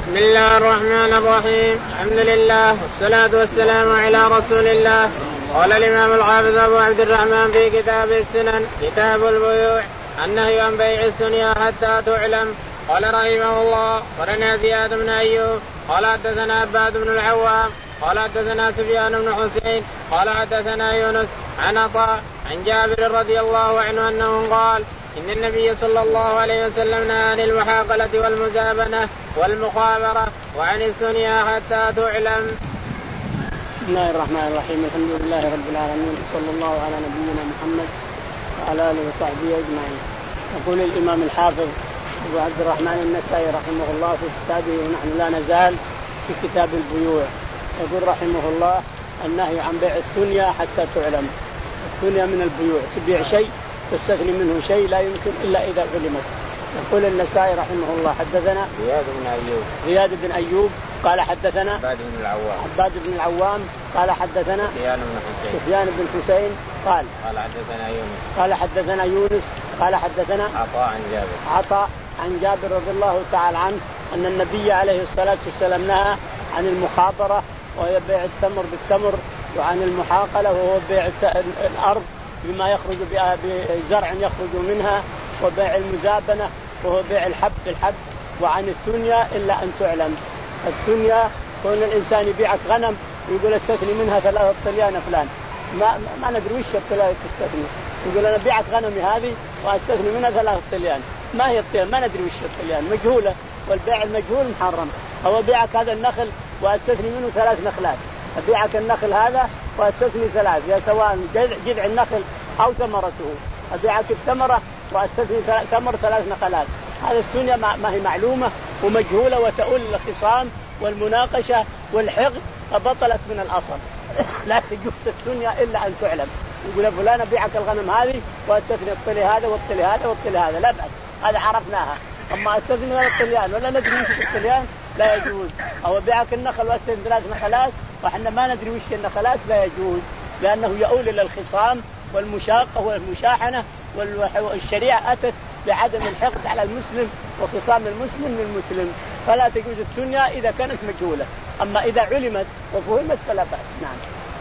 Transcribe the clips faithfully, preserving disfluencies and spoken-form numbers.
بسم الله الرحمن الرحيم. الحمد لله والصلاة والسلام على رسول الله. قال الإمام الحافظ أبو عبد الرحمن في كتاب السنن كتاب البيوع النهي عن بيع الثنيا حتى تعلم. قال رحمه الله قرنا زياد بن أيوب قال حدثنا عباد بن العوام قال حدثنا سفيان بن حسين قال حدثنا يونس عن عطاء عن جابر رضي الله عنه أنه قال إن النبي صلى الله عليه وسلم نهى عن المحاقلة والمزابنة والمخابرة وعن الثنيا حتى تعلم. بسم الله الرحمن الرحيم. الحمد لله رب العالمين صلى الله على نبينا محمد وعلى آله وصحبه أجمعين. يقول الإمام الحافظ أبو عبد الرحمن النسائي رحمه الله في كتابه ونحن لا نزال في كتاب البيوع يقول رحمه الله النهي عن بيع الثنيا حتى تعلم. الثنيا من البيوع تبيع شيء تستثني منه شيء لا يمكن إلا إذا علمت. يقول النسائي رحمه الله حدثنا زياد بن أيوب زياد بن أيوب قال حدثنا عباد بن العوام عباد بن العوام قال حدثنا سفيان بن حسين سفيان بن حسين قال قال حدثنا يونس قال حدثنا يونس قال حدثنا عطاء عن جابر عطاء عن جابر رضي الله تعالى عنه أن النبي عليه الصلاة والسلام نهى عن المخابرة وهي بيع التمر بالتمر وعن المحاقلة وهو بيع الأرض بما يخرج بزرع يخرج منها وبيع المزابنة وهو بيع الحب بالحب وعن الثنيا إلا أن تعلم. الثنيا كون الإنسان يبيعك غنم يقول استثني منها ثلاثة طليان فلان ما ما ندري وش الثلاثة تستثني يقول أنا بيعك غنمي هذه وأستثني منها ثلاثة طليان ما هي الطليان ما ندري وش الطليان مجهولة والبيع المجهول محرم. أو بيعك هذا النخل وأستثني منه ثلاث نخلات أبيعك النخل هذا واستثني ثلاث يا سواء جذع النخل أو ثمرته أبيعك الثمرة واستثني ثمر ثلاث نخلات. هذا الثنيا ما هي معلومة ومجهولة وتؤول الخصام والمناقشة والحقد فبطلت من الأصل. لا تجوز الثنيا إلا أن تعلم. يقول فلان أبيعك الغنم هذه واستثني الطلي هذا والطلي هذا والطلي هذا لا بأس هذا عرفناها. أما استثني هذا الطليان ولا ندري وش الطليان لا يجوز. أو أبيعك النخل واستثني ثلاث نخلات وإحنا ما ندري وش النخلات لا يجوز لأنه يؤول إلى الخصام والمشاقة والمشاحنة والشريعة أتت بعدم الحقد على المسلم وخصام المسلم للمسلم فلا تجوز الثنيا إذا كانت مجهولة. أما إذا علمت وفهمت فلا بأس. نعم.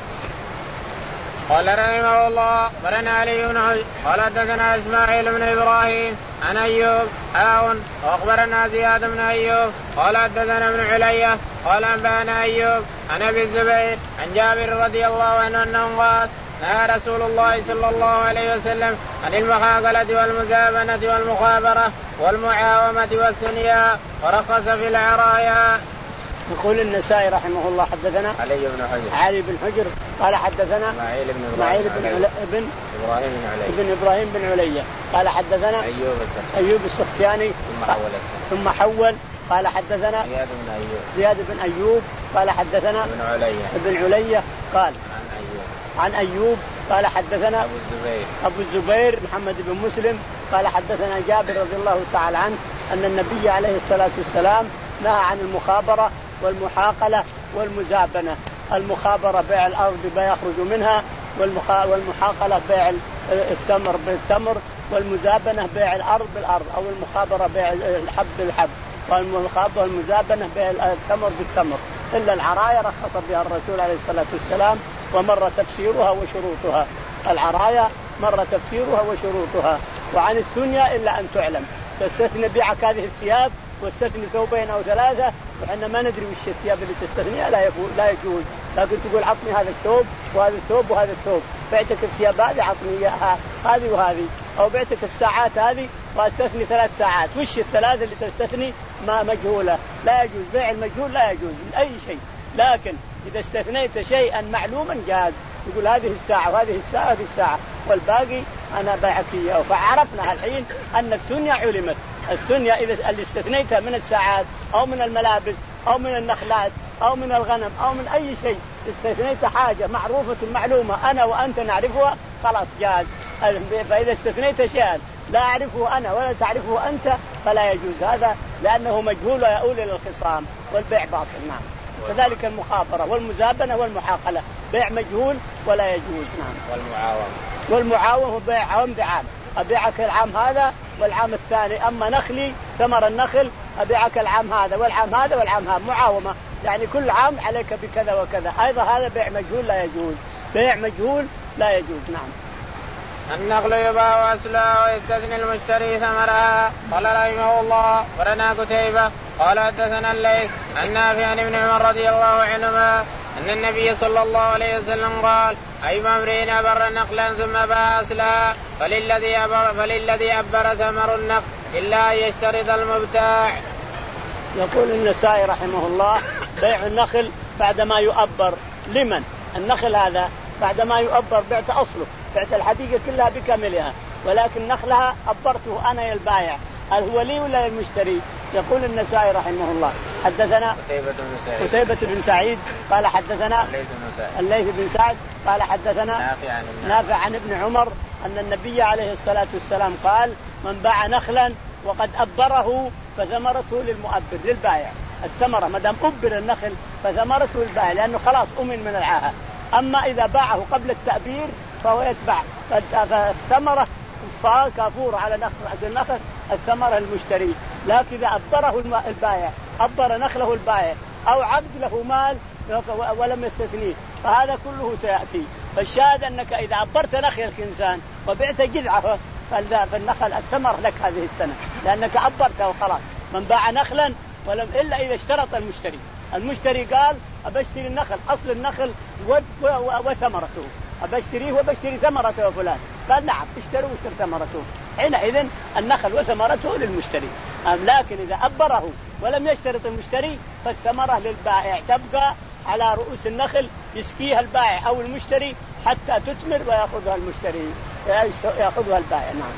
قال رحمه الله قرنا علي بن حجر قال حدثنا إسماعيل بن إبراهيم عن أيوب آون وأخبرنا زياد بن أيوب قال حدثنا ابن علية قال أنبأنا أيوب عن أبي الزبير عن جابر رضي الله عنه أنه قال نهى رسول الله صلى الله عليه وسلم عن المحاقلة والمزابنة والمخابرة والمعاومة والثنيا ورخص في العرايا. يقول النسائي رحمه الله حدثنا علي بن حجر علي بن حجر قال حدثنا إسماعيل بن إسماعيل بن, علي. بن إبراهيم بن علي ابن إبراهيم بن علي قال حدثنا أيوب السختياني أيوب السختياني ثم حول ثم حول قال حدثنا زياد بن أيوب زياد بن أيوب قال حدثنا ابن علي ابن علي قال عن أيوب عن أيوب قال حدثنا أبو الزبير أبو الزبير محمد بن مسلم قال حدثنا جابر رضي الله تعالى عنه أن النبي عليه الصلاة والسلام نهى عن المخابرة والمحاقلة والمزابنة. المخابرة بيع الأرض بما يخرج منها والمحاقلة بيع التمر بالتمر والمزابنة بيع الأرض بالأرض أو المخابرة بيع الحب بالحب والمخابرة والمزابنة بيع التمر بالتمر. إلا العرايا رخص بها الرسول عليه الصلاة والسلام ومر تفسيرها وشروطها. العرايا مر تفسيرها وشروطها. وعن الثنيا إلا أن تعلم تستثني بيعك هذه الثياب واستثني ثوبين أو ثلاثة وحنا ما ندري وش الثياب اللي تستثنيها لا لا يجوز. لكن تقول عطني هذا الثوب وهذا الثوب وهذا الثوب بعتك الثياب هذه عطني إياها هذه وهذه أو بعتك الساعات هذه واستثني ثلاث ساعات وش الثلاثة اللي تستثني ما مجهولة لا يجوز. بيع المجهول لا يجوز من أي شيء. لكن إذا استثنيت شيئا معلوما جاز يقول هذه الساعة وهذه الساعة وهذه الساعة والباقي أنا باعك إياه. فعرفنا الحين أن الثنيا علمت. الثنيا إذا اللي استثنيتها من الساعات أو من الملابس أو من النخلات أو من الغنم أو من أي شيء استثنيت حاجة معروفة معلومة أنا وأنت نعرفها خلاص جاز. فإذا استثنيت شيئا لا أعرفه أنا ولا تعرفه أنت فلا يجوز هذا لأنه مجهول ويؤول إلى الخصام والبيع باطل. نعم. كذلك المخابرة والمزابنة والمحاقلة بيع مجهول ولا يجوز. نعم. والمعاومة والمعاومة بيع عام بعام أبيعك العام هذا والعام الثاني. أما نخلي ثمر النخل أبيعك العام هذا والعام هذا والعام هذا، معاومة يعني كل عام عليك بكذا وكذا. أيضا هذا بيع مجهول لا يجوز، بيع مجهول لا يجوز. نعم. النخل يباع أصلها ويستثني المشتري ثمرها. قال رحمه الله ورنا قتيبة قال حدثنا الليث عن نافع عن ابن عمر رضي الله عنهما أن النبي صلى الله عليه وسلم قال أيما امرئ أبر نخلا ثم باع أصلها فللذي أبر, فللذي أبر ثمر النخل إلا أن يشترط المبتاع. يقول النسائي رحمه الله بيع النخل بعدما يؤبر. لمن النخل هذا بعدما يؤبر؟ بعت أصله، بعت الحديقة كلها بكاملها، ولكن نخلها أبرته أنا يا البائع، هل هو لي ولا المشتري؟ يقول النسائي رحمه الله حدثنا قتيبة بن سعيد قال حدثنا الليث بن سعد قال حدثنا نافع عن ابن عمر أن النبي عليه الصلاة والسلام قال من باع نخلا وقد أبره فثمرته للمؤبر للبائع. الثمرة ما دام أبر النخل فثمرته للبائع لأنه خلاص أمن من العاهة. أما إذا باعه قبل التأبير فهو يتبع فالثمرة كافور على نخل النخل الثمرة المشتري. لكن إذا أبره البائع أبر نخله البائع أو عبد له مال ولم يستثنيه فهذا كله سيأتي. فالشاهد أنك إذا أبرت نخلك إنسان وبعت جذعه فالنخل الثمر لك هذه السنة لأنك أبرته وخلاص. من باع نخلا ولم إلا إذا اشترط المشتري، المشتري قال أبشتري النخل أصل النخل وثمرته، أبشتريه وبشتري ثمرته فلان، قال نعم اشتروا واشتري ثمرته، حينئذ النخل وثمرته للمشتري. لكن إذا أبره ولم يشترط المشتري فالثمرة للبائع تبقى على رؤوس النخل يسقيها البائع أو المشتري حتى تثمر ويأخذها المشتري يأخذها البائع. نعم.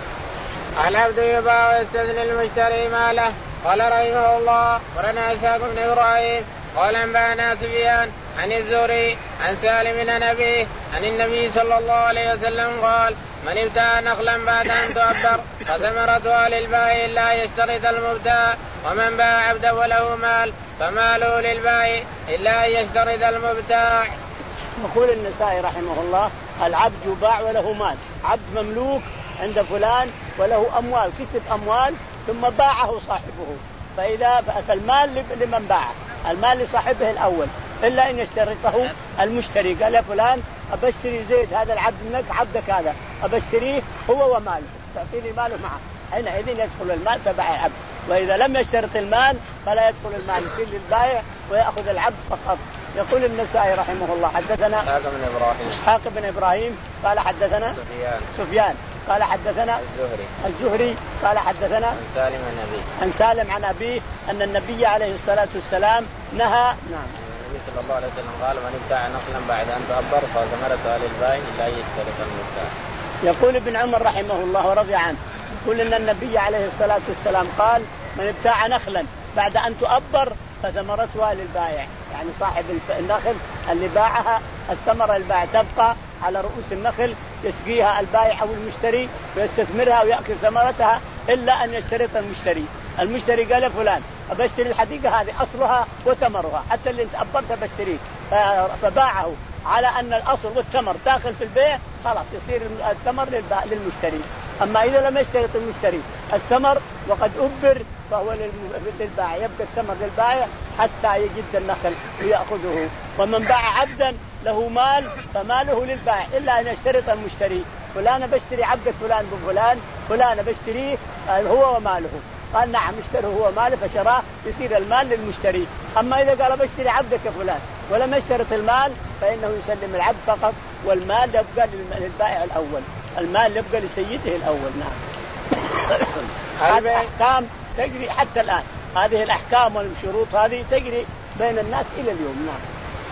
العبد يباع ويستثني المشتري ماله. قال رحمه الله ورنا إسحاق بن إبراهيم قال أنبأنا سفيان عن الزهري عن سالم بن أبيه عن النبي صلى الله عليه وسلم قال من ابتاع نخلا بعد أن تؤبر فثمرتها للبائع إلا يشترط المبتاع ومن باع عبدا وله مال فماله للبائع إلا يشترط المبتاع. يقول النسائي رحمه الله العبد يباع وله مال، عبد مملوك عند فلان وله أموال كسب أموال ثم باعه صاحبه، فإذا فالمال لمن باعه المال لصاحبه الأول إلا أن يشترطه المشتري. قال يا فلان أبشتري زيد هذا العبد منك عبدك هذا أبشتريه هو وماله تعطيني ماله معه، حينئذ يدخل المال تبع العبد. وإذا لم يشترط المال فلا يدخل المال يصير للبائع ويأخذ العبد فقط. يقول النسائي رحمه الله حدثنا إسحاق بن إبراهيم إسحاق بن إبراهيم قال حدثنا سفيان سفيان قال حدثنا الزهري الزهري قال حدثنا عن سالم عن أبيه عن سالم عن أبيه أن النبي عليه الصلاة والسلام نهى. نعم. النبي صلى الله عليه وسلم قال من ابتاع نخلا بعد أن تؤبر فثمرتها للبائع إلا يشترط المبتاع. يقول ابن عمر رحمه الله ورضي عنه يقول أن النبي عليه الصلاة والسلام قال من ابتاع نخلا بعد أن تؤبر فثمرتها للبائع، يعني صاحب النخل اللي باعها الثمرة البائع تبقى على رؤوس النخل يسقيها البائع أو المشتري ويستثمرها ويأكل ثمرتها إلا أن يشترط المشتري. المشتري قال فلان أبشتري الحديقة هذه أصلها وثمرها حتى اللي انت أبرتها بشتريه، فباعه على أن الأصل والثمر داخل في البيع خلاص يصير الثمر للمشتري. أما إذا لم يشترط المشتري الثمر وقد أبر فهو للبائع، يبقى الثمر للبائع حتى يجد النخل ويأخذه. ومن باع عبدا له مال فماله للبائع إلا أن يشترط المشتري فلان بشتري عبد فلان بفلان فلان بشتريه هو وماله، قال نعم اشتريه هو ماله فشراه يصير المال للمشتري. أما إذا قال بشتري عبدك فلان ولم يشترط المال فإنه يسلم العبد فقط والمال يبقى للبائع الأول، المال يبقى لسيده الأول. نعم. هذه أحكام تجري حتى الآن، هذه الأحكام والشروط هذه تجري بين الناس إلى اليوم. نعم.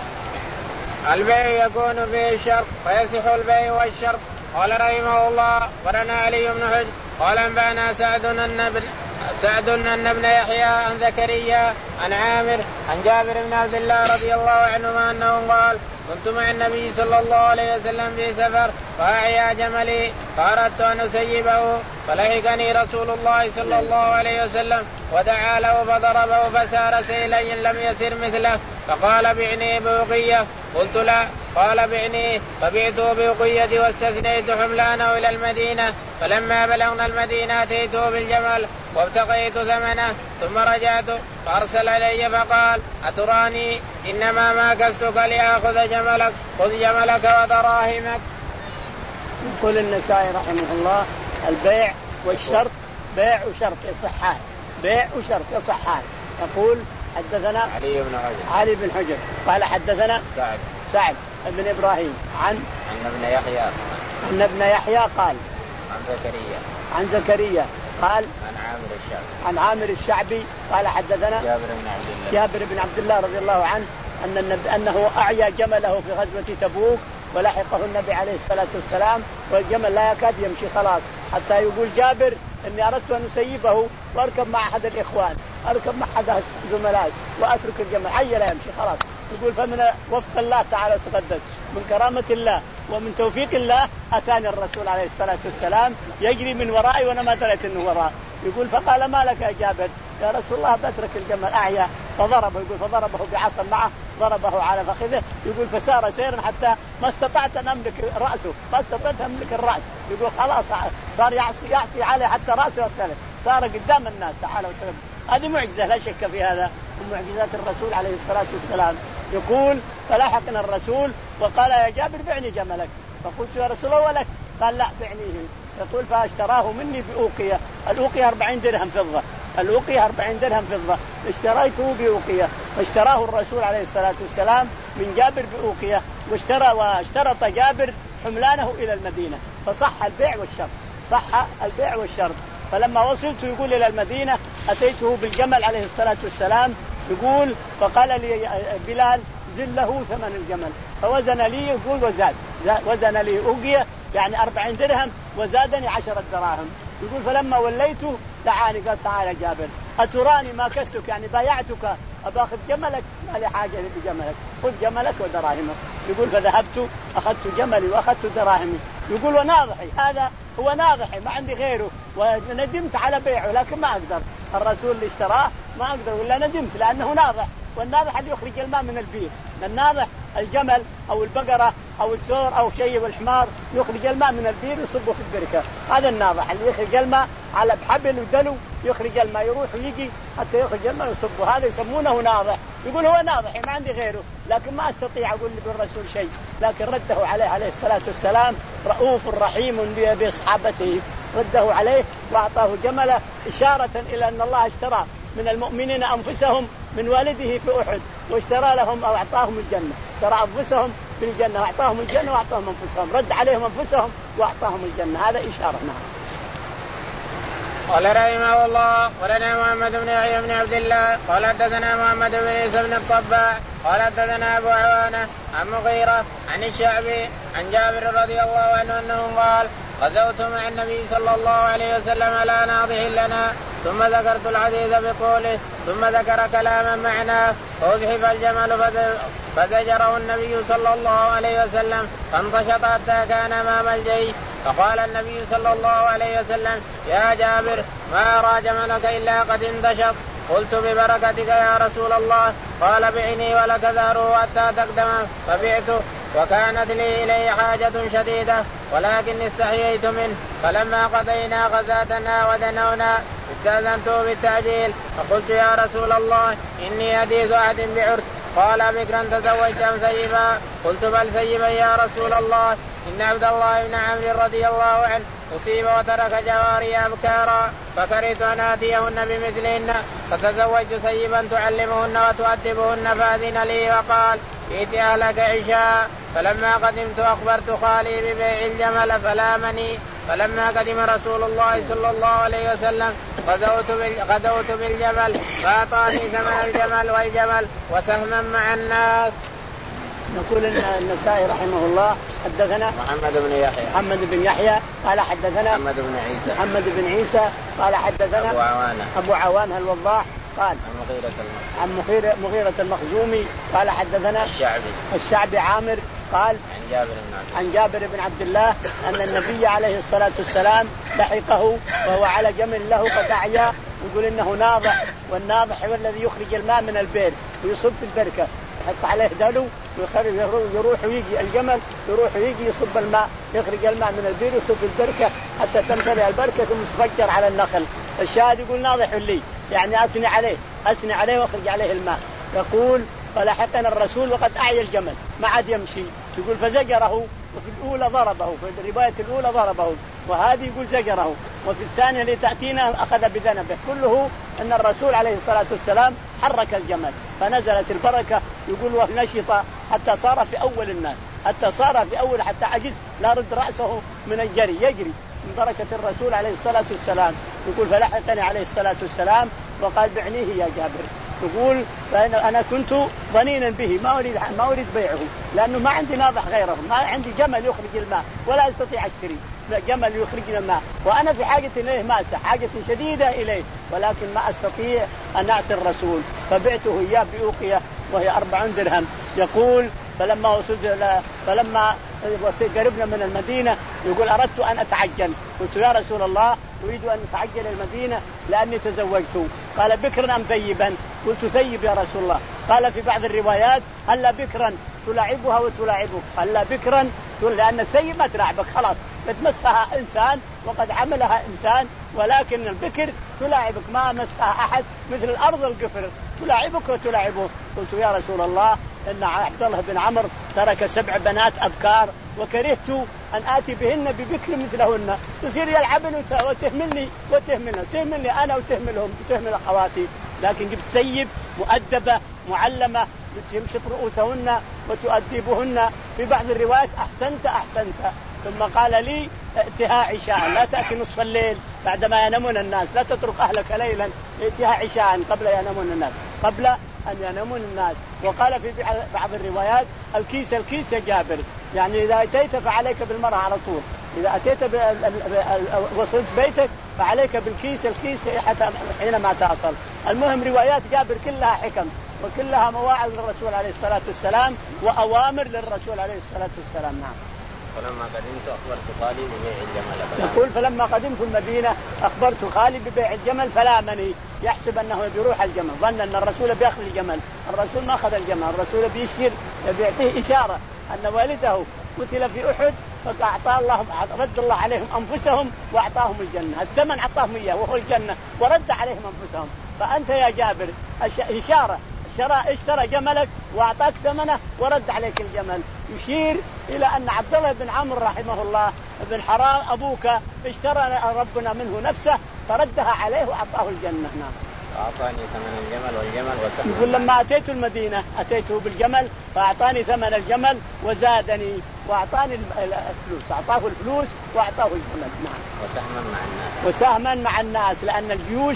البيع يكون فيه الشرط فيصح البيع والشرط. قال رحمه الله ورنا علي بن حجر قال أنبأنا سعد النبن سعد أن ابن يحيى عن زكريا عن عامر عن جابر بن عبد الله رضي الله عنهما أنه قال كنت مع النبي صلى الله عليه وسلم في سفر فأعيا جملي فأردت أن أسيبه فلحقني رسول الله صلى الله عليه وسلم ودعا له فضربه فسار سيلا لم يسر مثله فقال بعني بوقية قلت لا قال بعني فبعته بوقية واستثنيت حملانه إلى المدينة فلما بلغنا المدينة أتيته بالجمل وابتغيت ثمنه ثم رجعت فأرسل إلي فقال أتراني إنما ما كستك لآخذ جملك خذ جملك ودراهمك. يقول النسائي رحمه الله البيع والشرط بيع وشرط يصحان بيع وشرط يصحان. يقول حدثنا علي بن حجر علي بن حجر قال حدثنا سعد سعد بن إبراهيم عن عن ابن يحيى عن ابن يحيى قال عن زكريا عن زكريا قال عن عامر الشعبي عن عامر الشعبي قال حدثنا جابر بن عبد الله جابر بن عبد الله رضي الله عنه أن النبي أنه أعيا جمله في غزوة تبوك ولحقه النبي عليه الصلاة والسلام والجمل لا يكاد يمشي خلاص حتى يقول جابر إني أردت أن أسيبه وأركب مع أحد الإخوان أركب مع أحد الزملاء وأترك الجمل عيا لا يمشي خلاص. يقول فمن وفق الله تعالى وتقدس من كرامة الله ومن توفيق الله أتاني الرسول عليه الصلاة والسلام يجري من ورائي وأنا ما دريت أنه وراء. يقول فقال ما لك يا جابر يا رسول الله بترك الجمل أعيا فضربه. يقول فضربه بعصا معه ضربه على فخذه. يقول فسار سيرا حتى ما استطعت أن أملك رأسه ما استطعت أن أملك الرأس. يقول خلاص صار يعصي يعصي عليه حتى رأسه يختلف صار قدام الناس. تعالوا وتقدم هذه معجزة لا شك في هذا من معجزات الرسول عليه الصلاة والسلام. يقول فلحقنا الرسول وقال يا جابر بعني جملك فقلت يا رسول الله ولك قال لا بعنيه. يقول فاشتراه مني بأوقية الأوقية أربعين درهم فضة الأوقية أربعين درهم فضة اشتريته بأوقية فاشتراه الرسول عليه الصلاة والسلام من جابر بأوقية واشترى واشترط جابر حملانه إلى المدينة فصح البيع والشرط صح البيع والشرط. فلما وصلت يقول إلى المدينة أتيته بالجمل عليه الصلاة والسلام. يقول فقال لي بلال زل له ثمن الجمل فوزن لي يقول وزاد وزن لي أوقية يعني أربعين درهم وزادني عشرة دراهم. يقول فلما وليته دعاني قال تعال جابر أتراني ما كستك يعني بايعتك أباخذ جملك ما لي حاجة بجملك خذ جملك ودراهمك. يقول فذهبت أخذت جملي وأخذت دراهمي. يقول وناضحي هذا هو ناضحي ما عندي غيره وندمت على بيعه لكن ما أقدر الرسول اللي اشتراه ما أقدر ولا ندمت لأنه ناضح والناضح اللي يخرج الماء من البير. الناضح الجمل أو البقرة أو الثور أو شيء والحمار يخرج الماء من البير ويصبه في البركة. هذا الناضح اللي يخرج الماء على بحبل ودلو يخرج الماء يروح ويجي حتى يخرج الماء ويصبه هذا يسمونه ناضح. يقول هو ناضح ما عندي غيره لكن ما أستطيع أقول بالرسول شيء لكن رده عليه عليه الصلاة والسلام رؤوف رحيم بأصحابته رده عليه وأعطاه جمله إشارة إلى أن الله اشترى من المؤمنين أنفسهم من والده في أحد واشترى لهم أو أعطاهم الجنة ترى أنفسهم في الجنة وأعطاهم الجنة وأعطاهم أنفسهم رد عليهم أنفسهم وأعطاهم الجنة. هذا إشارة. نعم. قال رحمه الله ولنا محمد بن يحيى بن عبد الله قال حدثنا محمد بن عيسى بن الطباع قال حدثنا أبو عوانة عن مغيرة عن الشعبي عن جابر رضي الله عنه أنه قال غزوت مع النبي صلى الله عليه وسلم على ناضح لنا ثم ذكرت الحديث بطوله ثم ذكر كلاما معناه فأزحف الجمل فزجره النبي صلى الله عليه وسلم فانتشط حتى كان أمام الجيش فقال النبي صلى الله عليه وسلم يا جابر ما أرى جملك إلا قد انتشط. قلت ببركتك يا رسول الله. قال بعني ولك ذاره حتى تقدم فبعته وكانت لي إليه حاجة شديدة ولكن استحييت منه. فلما قضينا غزاتنا ودنونا استأذنته بالتعجيل فقلت يا رسول الله إني حديث عهد بعرس. قال بكرا تزوجت أم سيبا؟ قلت بل سيبا يا رسول الله إن عبد الله بن عمرو رضي الله عنه أصيب وترك جواري أبكارا فكرهت أن آتيهن بمثلهن فتزوجت سيبا تعلمهن وتؤدبهن فأذن لي وقال ائت أهلك عشاء. فلما قدمت أخبرت خالي ببيع الجمل فلامني. فلما قدم رسول الله صلى الله عليه وسلم غدوت بالجمل فأعطاني ثمن الجمل والجمل وسهما مع الناس. نقول النسائي رحمه الله حدثنا محمد بن يحيى محمد بن يحيى قال حدثنا محمد بن عيسى محمد بن عيسى قال حدثنا أبو عوانة أبو عوانة الوضاح قال عن مغيرة عن مغيرة, مغيرة المخزومي قال حدثنا الشعبي الشعبي عامر قال عن جابر بن عبد عن جابر بن عبد الله أن النبي عليه الصلاة والسلام لحقه وهو على جمل له قد أعيا. يقول إنه ناضح والناضح هو الذي يخرج الماء من البئر ويصب في البركة يحط عليه دلو ويخرج يروح ويجي الجمل يروح ويجي يصب الماء يخرج الماء من البئر ويصب في البركة حتى تمتلئ البركة ثم تفجر على النخل الشاهد يقول ناضح لي يعني أثني عليه أثني عليه واخرج عليه الماء. يقول فلحقنا الرسول وقد أعيا الجمل ما عاد يمشي. يقول فزجره، وفي الأولى ضربه، في الرواية الأولى ضربه، وهذه يقول زجره، وفي الثانية اللي تأتينا أخذ بذنبه. كله أن الرسول عليه الصلاة والسلام حرك الجمل فنزلت البركة. يقول ونشط حتى صار في أول الناس، حتى صار في أول حتى عجز لا رد رأسه من الجري، يجري من بركة الرسول عليه الصلاة والسلام. يقول فلحقني عليه الصلاة والسلام وقال بعنيه يا جابر. يقول أنا كنت ظنينا به ما أريد ما أريد بيعه لأنه ما عندي ناضح غيره، ما عندي جمل يخرج الماء ولا يستطيع أشتري جمل يخرج الماء، وأنا في حاجة إليه ماسة حاجة شديدة إليه، ولكن ما أستطيع أن أعصي الرسول فبعته إياه بأوقية وهي أربعون درهم. يقول فلما وصلت فلما قربنا من المدينة يقول أردت أن أتعجل، قلت يا رسول الله أريد أن أتعجل المدينة لأني تزوجت. قال بكرا أم ثيبا؟ قلت ثيب يا رسول الله. قال في بعض الروايات هلا بكرا تلاعبها وتلاعبك، هلا بكرا لأن الثيب ما تلاعبك خلاص بتمسها إنسان وقد عملها إنسان، ولكن البكر تلاعبك ما مسها أحد مثل الأرض القفر تلاعبك وتلاعبه. قلت يا رسول الله إن عبد الله بن عمرو ترك سبع بنات أبكار وكرهت أن آتي بهن ببكر مثلهن تصير يلعبن وتهملني وتهملن تهملني أنا وتهملهم وتهمل أخواتي، لكن جبت سيب مؤدبة معلمة تمشط رؤوسهن وتؤدبهن. في بعض الروايات أحسنت أحسنت. ثم قال لي ائتها عشاء، لا تأتي نصف الليل بعدما ينامون الناس، لا تترك أهلك ليلا، ائتها عشاء قبل ينامون الناس قبل أن ينامون الناس. وقال في بعض الروايات الكيس الكيس يا جابر، يعني إذا أتيت فعليك بالمرأة على طول، إذا أتيت وصلت بيتك فعليك بالكيس الكيس حتى حينما تصل. المهم روايات جابر كلها حكم وكلها مواعظ للرسول عليه الصلاة والسلام وأوامر للرسول عليه الصلاة والسلام. نعم. فلما قدمت أخبرت خالي ببيع الجمل. يقول فلما قدمت المدينة أخبرت خالي ببيع الجمل فلامني، يحسب أنه بيروح الجمل، ظن أن الرسول بيأخذ الجمل. الرسول ما أخذ الجمل، الرسول بيشير بيعطيه إشارة أن والده قتل في أحد فأعطاه الله رد الله عليهم أنفسهم وأعطاهم الجنة، الثمن أعطاهم إياه وهو الجنة ورد عليهم أنفسهم. فأنت يا جابر إشارة اشترى اشترى جملك واعطاك ثمنه ورد عليك الجمل، يشير الى ان عبد الله بن عمرو رحمه الله بن حرام ابوك اشترى ربنا منه نفسه فردها عليه واعطاه الجنه. نعم. اعطاني ثمن الجمل والجمل وسهم. يقول لما اتيت المدينه اتيته بالجمل فاعطاني ثمن الجمل وزادني واعطاني الفلوس، اعطاه الفلوس واعطاه الجمل. نعم. وسهما مع الناس. وسهما مع الناس لان الجيوش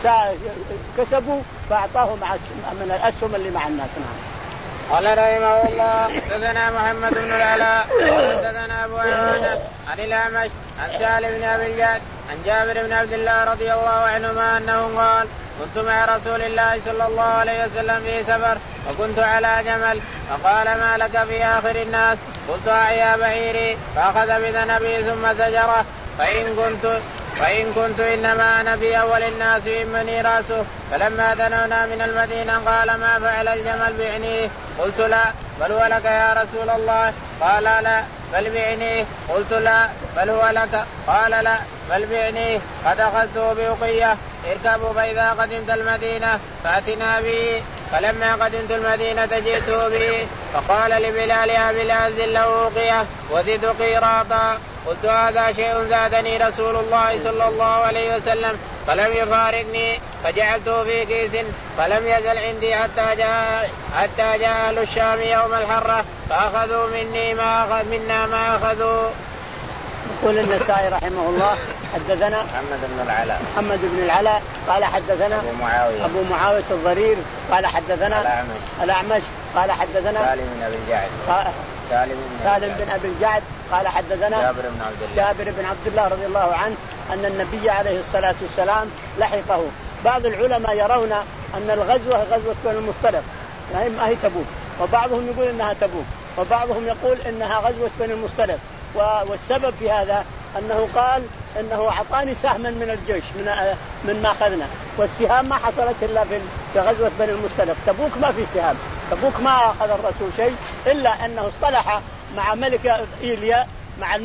كسبوا فأعطاه مع من الأسهم اللي مع الناس. نعم. قال رحمه الله حدثنا محمد بن العلاء حدثنا أبو عوانة عن الأعمش عن سالم بن أبي الجعد عن جابر بن عبد الله رضي الله عنهما أنه قال كنت مع رسول الله صلى الله عليه وسلم في سفر وكنت على جمل فقال ما لك في آخر الناس؟ قلت أعيا بعيري فأخذ بذنبي ثم زجره فإن كنت فإن كنت إنما أنا في أول الناس يهمني رأسه. فلما دنونا من المدينة قال ما فعل الجمل بعنيه؟ قلت لا بل هو لك يا رسول الله. قال لا بل بعنيه. قلت لا بل هو لك. قال لا بل بعنيه. قد أخذته بأقية اركبوا فإذا قدمت المدينة فأتنا به. فلما قدمت المدينة جئته به فقال لبلال يا بلال زل له أقية وزد قيراطا. قلت هذا شيء زادني رسول الله صلى الله عليه وسلم فلم يفارقني فجعلته في كيس فلم يزل عندي حتى جاء حتى جاء أهل الشام يوم الحرة فأخذوا مني ما أخذ منا ما أخذوا. يقول النسائي رحمه الله حدثنا محمد بن العلاء محمد بن العلاء قال حدثنا أبو معاوية أبو معاوية الضرير قال حدثنا الأعمش الأعمش قال حدثنا سالم بن أبي الجعد سالم سالم بن أبي الجعد قال حدثنا جابر بن عبد الله جابر بن عبد الله رضي الله عنه أن النبي عليه الصلاة والسلام لحقه. بعض العلماء يرون أن الغزوة غزوة بني المصطلق ما هي تبوك، وبعضهم يقول إنها تبوك، وبعضهم يقول إنها غزوة بني المصطلق. والسبب في هذا أنه قال إنه أعطاني سهما من الجيش من من ما أخذنا، والسهام ما حصلت إلا في غزوة بني المصطلق. تبوك ما في سهام، تبوك ما أخذ الرسول شيء إلا أنه اصطلح مع ملك إيليا مع الملك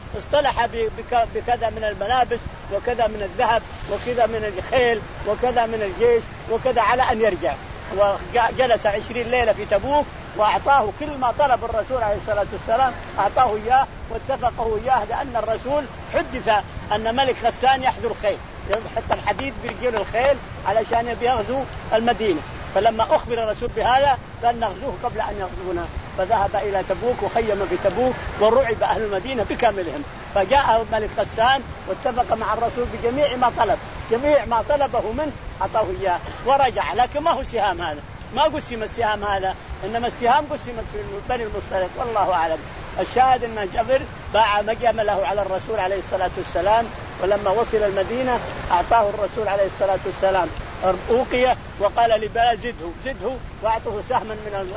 اصطلح بكذا من الملابس وكذا من الذهب وكذا من الخيل وكذا من الجيش وكذا على أن يرجع. وجلس عشرين ليلة في تبوك وأعطاه كل ما طلب الرسول عليه الصلاة والسلام أعطاه إياه واتفقه إياه، لأن الرسول حدث أن ملك غسان يحضر الخيل، حتى الحديد برجل الخيل علشان يغزو المدينة. فلما أخبر الرسول بهذا قال نغزوه قبل أن يغزونا، فذهب إلى تبوك وخيم في تبوك ورعب أهل المدينة بكاملهم. فجاء ملك غسان واتفق مع الرسول بجميع ما طلب، جميع ما طلبه منه أعطاه إياه ورجع. لكن ما هو سهام هذا، ما قسم السهام هذا، إنما السهام قسمت في بني المصطلق والله أعلم. الشاهد أن جابر باع جمله على الرسول عليه الصلاة والسلام، ولما وصل المدينة أعطاه الرسول عليه الصلاة والسلام أوقية وقال لبلال زده زده واعطه سهما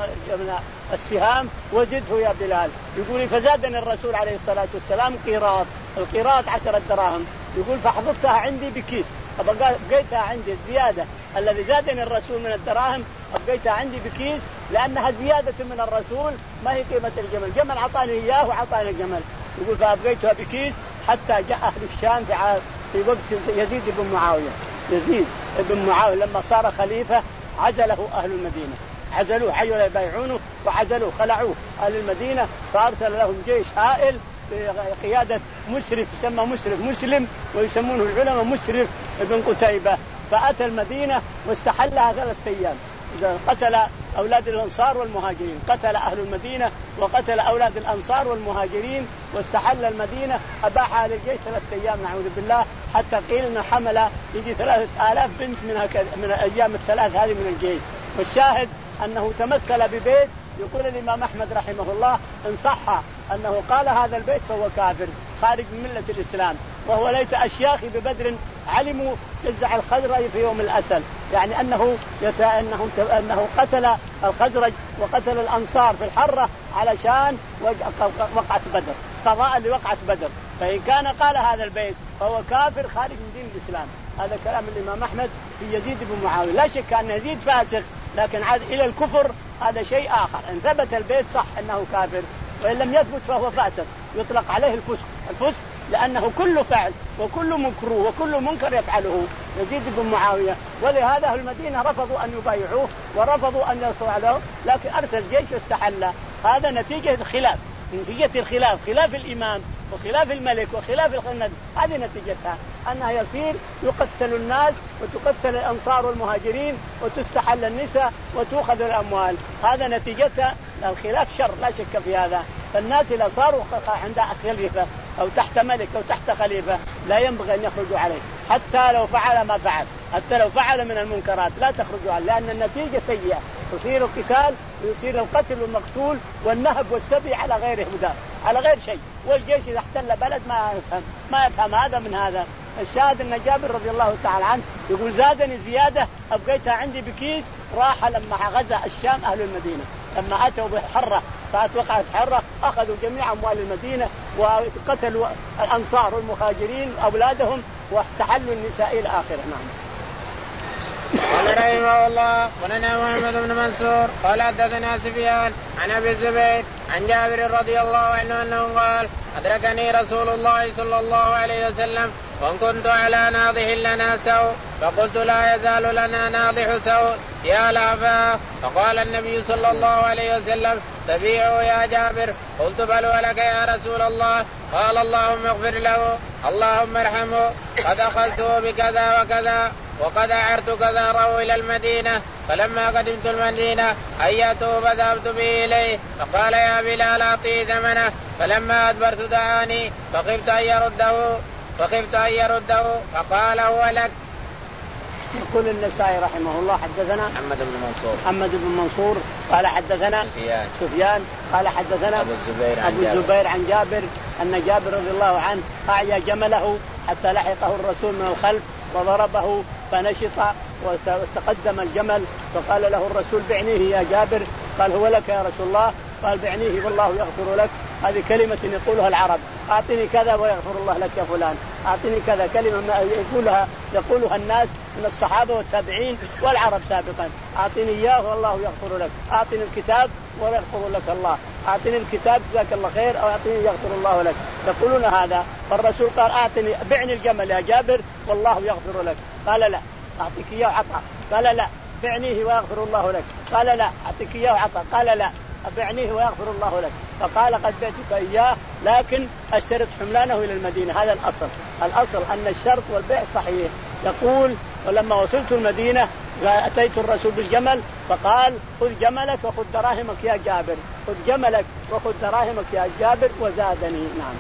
من السهام وزده يا بلال. يقول فزادني الرسول عليه الصلاة والسلام قيراط، القيراط عشرة دراهم. يقول فحفظتها عندي بكيس، أبقيتها عندي الزيادة الذي زادني الرسول من الدراهم أبقيتها عندي بكيس، لأنها زيادة من الرسول ما هي قيمة الجمل، جمل عطاني إياه وعطاني الجمل. يقول فأبقيتها بكيس حتى جاء أهل الشام في وقت يزيد بن معاوية. يزيد بن معاوية لما صار خليفة عزله أهل المدينة، عزلوه عيوا يبايعونه وعزلوه خلعوه أهل المدينة، فأرسل لهم جيش هائل بقيادة مسرف يسمى مسرف مسلم ويسمونه العلماء مسرف ابن قتيبة. فأتى المدينة واستحلها ثلاثة أيام، قتل أولاد الأنصار والمهاجرين، قتل أهل المدينة وقتل أولاد الأنصار والمهاجرين واستحل المدينة، أباحها للجيش ثلاثة أيام نعوذ بالله، حتى قيل إنه حمل يجي ثلاثة آلاف بنت من, من الأيام الثلاث هذه من الجيش. والشاهد أنه تمثل ببيت يقول الإمام أحمد رحمه الله إن صح أنه قال هذا البيت فهو كافر خارج من ملة الإسلام. وهو ليت أشياخي ببدر علموا جزع الخزرج في يوم الأسل، يعني أنه يتا أنه أنه قتل الخزرج وقتل الأنصار في الحرة علشان وقعة بدر، قضاء لوقعة بدر. فإن كان قال هذا البيت فهو كافر خارج من دين الإسلام. هذا كلام الإمام أحمد في يزيد بن معاوية. لا شك أن يزيد فاسق لكن عاد إلى الكفر هذا شيء آخر. إن ثبت البيت صح أنه كافر، وإن لم يثبت فهو فاسق يطلق عليه الفسق. الفسق لأنه كل فعل وكل مكروه وكل منكر يفعله يزيد بن معاوية. ولهذا أهل المدينة رفضوا أن يبايعوه ورفضوا أن يصلوا له، لكن أرسل جيش واستحل. هذا نتيجة الخلاف، نتيجة الخلاف، خلاف الإمام وخلاف الملك وخلاف الخند، هذه نتيجتها أنها يصير يقتل الناس وتقتل الأنصار والمهاجرين وتستحل النساء وتأخذ الأموال. هذا نتيجتها الخلاف شر لا شك في هذا. فالناس إذا صاروا عند خليفة أو تحت ملك أو تحت خليفة لا ينبغي أن يخرجوا عليه، حتى لو فعل ما فعل، حتى لو فعل من المنكرات لا تخرجوا عليه، لأن النتيجة سيئة، يصير القتال ويصير القتل والمقتول والنهب والسبي على غير هدى، على غير شيء. والجيش إذا احتل بلد ما يفهم ما يفهم هذا من هذا. الشاهد أن جابر رضي الله تعالى عنه يقول زادني زيادة أبقيتها عندي بكيس. راح لما غزا الشام أهل المدينة، لما أتوا بحرة صارت وقعت حرة أخذوا جميع أموال المدينة وقتلوا الأنصار والمهاجرين أولادهم واستحلوا النساء إلى آخره. نعم. قال رحمه الله ولنا محمد بن منصور قال حدثنا سفيان عن ابي الزبير عن جابر رضي الله عنه انه قال ادركني رسول الله صلى الله عليه وسلم وان كنت على ناضح لنا سوء فقلت لا يزال لنا ناضح سوء يا لعفاه. فقال النبي صلى الله عليه وسلم تبيعوا يا جابر. قلت بل ولك يا رسول الله. قال اللهم اغفر له اللهم ارحمه قد اخذته بكذا وكذا وقد أعرت كذاره إلى المدينة. فلما قدمت المدينة أيته فذهبت به إليه فقال يا بلال أعطيه ثمنه. فلما أدبرت دعاني فخفت أن يرده فخفت أن يرده فقال هو لك. يقول النسائي رحمه الله حدثنا محمد بن منصور محمد بن منصور قال حدثنا سفيان سفيان قال حدثنا أبو الزبير عن, أبو الزبير عن جابر أن جابر رضي الله عنه أعيا جمله حتى لحقه الرسول من الخلف وضربه فنشط واستقدم الجمل. فقال له الرسول بعنيه يا جابر. قال هو لك يا رسول الله. قال بعنيه والله يغفر لك. هذه كلمة يقولها العرب أعطني كذا ويغفر الله لك يا فلان. أعطني كذا كلمة يقولها يقولها الناس من الصحابة والتابعين والعرب سابقا. أعطني إياه والله يغفر لك. أعطني الكتاب ويغفر لك الله. أعطني الكتاب جزاك الله خير أو أعطني يغفر الله لك. يقولون هذا. فالرسول قال أعطني بعني الجمل يا جابر والله يغفر لك. قال لا أعطيك إياه وعطى. قال لا بعنيه ويغفر الله لك. قال لا أعطيك إياه وعطى. قال لا بعنيه ويغفر الله لك. فقال قد بعتك إياه لكن أشترط حملانه إلى المدينة. هذا الأصل. الأصل أن الشرط والبيع صحيح. يقول ولما وصلت المدينة أتيت الرسول بالجمل فقال خذ جملك وخذ دراهمك يا جابر. خذ جملك وخذ دراهمك يا جابر وزادني. نعم.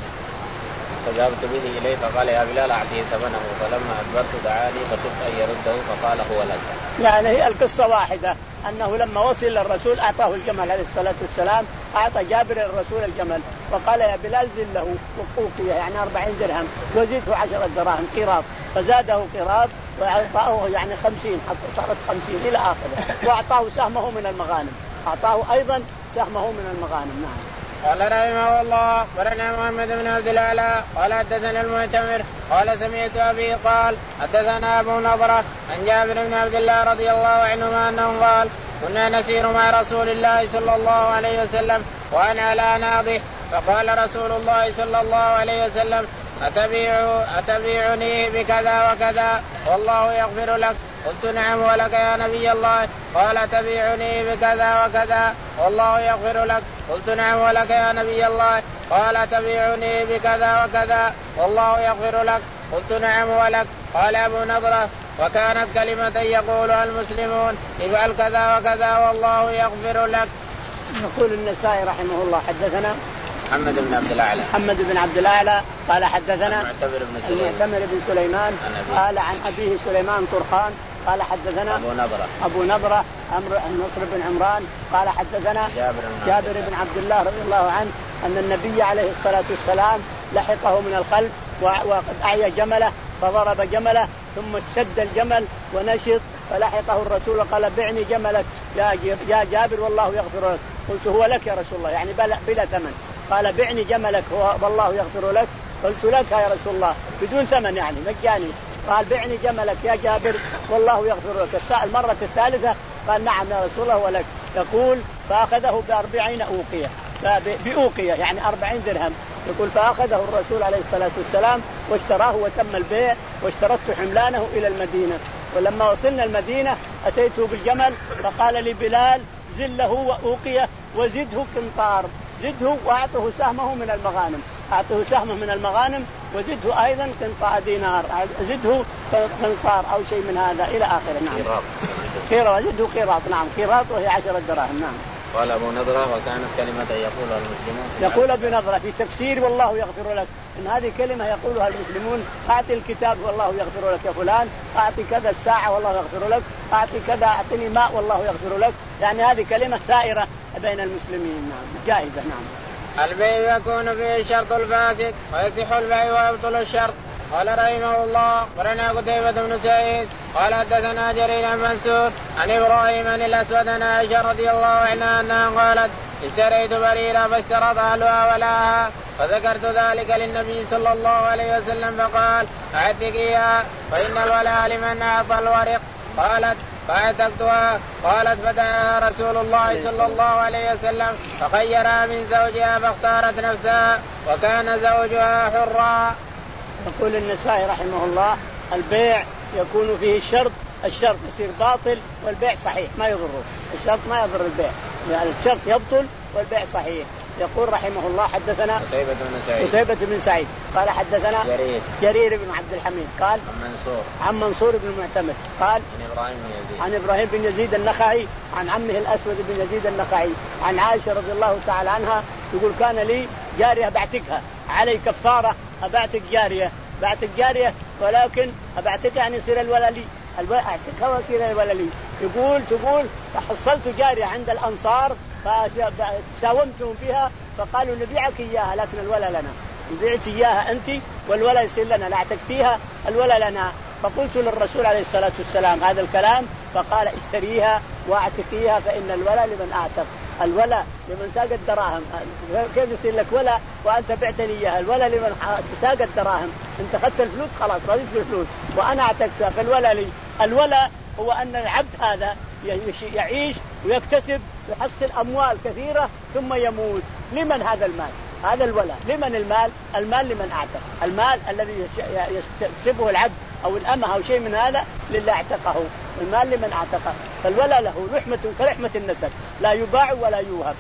فذهبت به إليه فقال يا بلال أعطيه ثمنه فلما أدبرت دعاني فطبت أن يرده فقال هو لك. يعني هي القصة واحدة أنه لما وصل الرسول أعطاه الجمل عليه الصلاة والسلام. أعطى جابر الرسول الجمل وقال يا بلال زله وقوقية يعني أربعين درهم وزيده عشرة دراهم قراط. فزاده قراط وأعطاه يعني خمسين حتى صارت خمسين إلى آخره. وأعطاه سهمه من المغانم. أعطاه أيضا سهمه من المغانم. نعم. قال رحمه الله أخبرنا محمد بن عبد الأعلى قال حدثنا المعتمر قال سمعت أبي قال حدثنا أبو نضرة عن جابر بن عبد الله رضي الله عنهما أنه قال كنا نسير مع رسول الله صلى الله عليه وسلم وأنا على ناضح فقال رسول الله صلى الله عليه وسلم أتبيع أتبيعني بكذا وكذا والله يغفر لك. قلت نعم ولك يا نبي الله. قال تبيعني بكذا وكذا والله يغفر لك. قلت نعم ولك يا نبي الله. قال تبيعني بكذا وكذا والله يغفر لك. قلت نعم ولك. قال أبو نضرة وكانت كلمة يقولها المسلمون افعل كذا وكذا والله يغفر لك. يقول النسائي رحمه الله حدثنا محمد بن عبد الأعلى محمد بن عبد الأعلى قال حدثنا المعتمر بن سليمان, المعتمر بن سليمان قال عن أبيه سليمان طرخان قال حدثنا أبو نضرة أبو نضرة نصر بن عمران قال حدثنا جابر, جابر بن عبد الله رضي الله عنه أن النبي عليه الصلاة والسلام لحقه من الخلف وقد أعيا جمله فضرب جمله ثم شد الجمل ونشط فلحقه الرسول وقال بعني جملك يا جابر والله يغفر لك. قلت هو لك يا رسول الله يعني بلا, بلا ثمن. قال بعني جملك والله يغفر لك. قلت لك يا رسول الله بدون ثمن يعني مجاني. قال بعني جملك يا جابر والله يغفر لك. المرة الثالثة قال نعم يا رسول الله ولك. يقول فأخذه بأربعين أوقية بأوقية يعني أربعين درهم. يقول فأخذه الرسول عليه الصلاة والسلام واشتراه وتم البيع واشترطت حملانه إلى المدينة. ولما وصلنا المدينة أتيته بالجمل فقال لي بلال زله وأوقية وزده قنطار. زده وأعطه سهمه من المغانم. أعطه سهمه من المغانم وزده أيضا قنطار دينار زده قنطار أو شيء من هذا إلى آخره. نعم. قيراط زده قيراط. نعم قيراط وهي عشرة دراهم. نعم. قال أبو نضرة وكانت كلمة يقولها المسلمون يقول أبو نضرة في تفسير والله يغفر لك إن هذه كلمة يقولها المسلمون. أعطي الكتاب والله يغفر لك يا فلان. أعطي كذا الساعة والله يغفر لك. أعطي كذا أعطني ماء والله يغفر لك. يعني هذه كلمة سائرة بين المسلمين. نعم جائزة. نعم. البيع يكون فيه الشرط الفاسد ويصح البيع ويبطل الشرط. قال رحمه الله قرنا قتيبة بن سعيد قال حدثنا جرير عن منصور عن إبراهيم عن الأسود عن عائشة رضي الله عنها أنها قالت اشتريت بريرة فاشترط أهلها ولاها فذكرت ذلك للنبي صلى الله عليه وسلم فقال أعتق إياها فإن الولاء لمن أعطى الورق. قالت فاعتقتها. قالت فدعاها رسول الله صلى الله عليه وسلم فخيرها من زوجها فاختارت نفسها وكان زوجها حرا. يقول النسائي رحمه الله البيع يكون فيه الشرط. الشرط يصير باطل والبيع صحيح ما يضره. الشرط ما يضر البيع يعني الشرط يبطل والبيع صحيح. يقول رحمه الله حدثنا قتيبة بن سعيد قتيبة بن سعيد قال حدثنا جرير جرير بن عبد الحميد قال عن منصور عن منصور بن المعتمد قال عن إبراهيم بن يزيد عن إبراهيم بن يزيد النخعي عن عمه الأسود بن يزيد النخعي عن عائشة رضي الله تعالى عنها يقول كان لي جارية بعتقها علي كفارة أبعتق جارية بعتق جارية ولكن أبعتق يعني يصير الولا لي أعتقها ويصير الولا لي. يقول تقول فحصلت جارية عند الأنصار فساومتهم فيها فقالوا نبيعك إياها لكن الولا لنا. نبيعك إياها أنت والولا يصير لنا لا أعتقتيها الولا لنا. فقلت للرسول عليه الصلاة والسلام هذا الكلام فقال اشتريها واعتقيها فإن الولا لمن أعتق. الولا لمن ساق الدراهم. كيف يصير لك ولا وأنت بعتني إياها؟ الولا لمن ساق الدراهم. أنت أخذت الفلوس خلاص رضيت بالفلوس وأنا اعتقتها فالولا لي. الولا هو أن العبد هذا يعيش ويكتسب ويحصل أموال كثيرة ثم يموت. لمن هذا المال؟ هذا الولاء. لمن المال؟ المال لمن أعتق. المال الذي يكسبه العبد أو الأمة أو شيء من هذا لله اعتقه. المال لمن اعتقه. فالولاء له لحمة كلحمة النسب لا يباع ولا يوهب.